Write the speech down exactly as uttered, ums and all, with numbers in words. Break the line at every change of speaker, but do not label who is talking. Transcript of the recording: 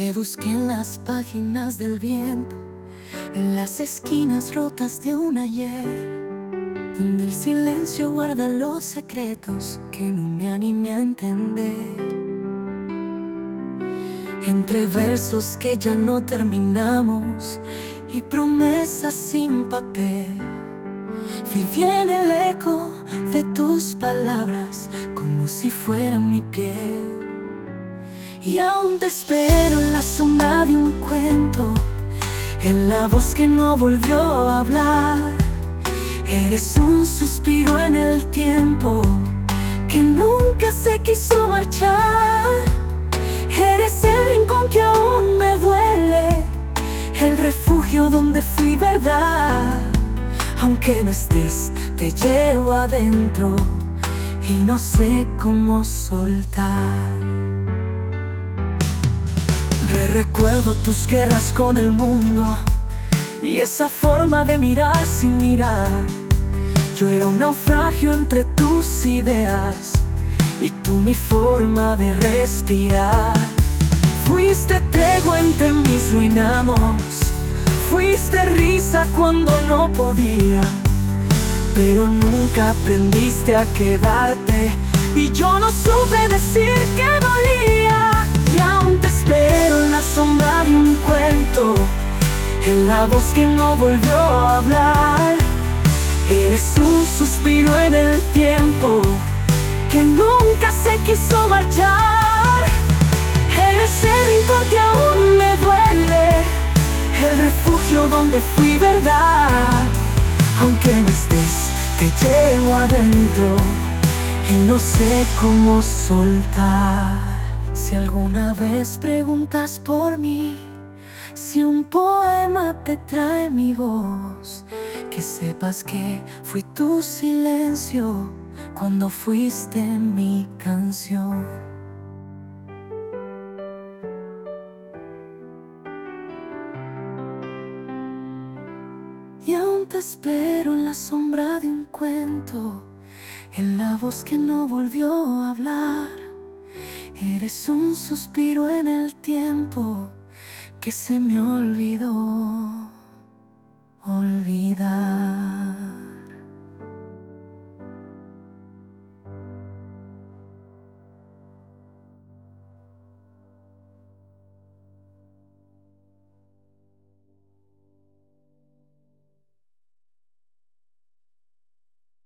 Te busqué en las páginas del viento, en las esquinas rotas de un ayer, donde el silencio guarda los secretos que no me animé a entender. Entre versos que ya no terminamos y promesas sin papel, viví en el eco de tus palabras como si fueran mi piel. Y aún te espero en la sombra de un cuento, en la voz que no volvió a hablar. Eres un suspiro en el tiempo que nunca se quiso marchar. Eres el rincón que aún me duele, el refugio donde fui verdad. Aunque no estés, te llevo adentro y no sé cómo soltar. Recuerdo tus guerras con el mundo y esa forma de mirar sin mirar. Yo era un naufragio entre tus ideas y tú mi forma de respirar. Fuiste tregua entre mis ruinamos, fuiste risa cuando no podía, pero nunca aprendiste a quedarte y yo no supe decir que dolía. Y aún te espero en la sombra de un cuento, en la voz que no volvió a hablar. Eres un suspiro en el tiempo que nunca se quiso marchar. Eres el rincón que aún me duele, el refugio donde fui verdad. Aunque no estés, te llevo adentro y no sé cómo soltar. Si alguna vez preguntas por mí, si un poema te trae mi voz, que sepas que fui tu silencio cuando fuiste mi canción. Y aún te espero en la sombra de un cuento, en la voz que no volvió a hablar. Eres un suspiro en el tiempo que se me olvidó olvidar.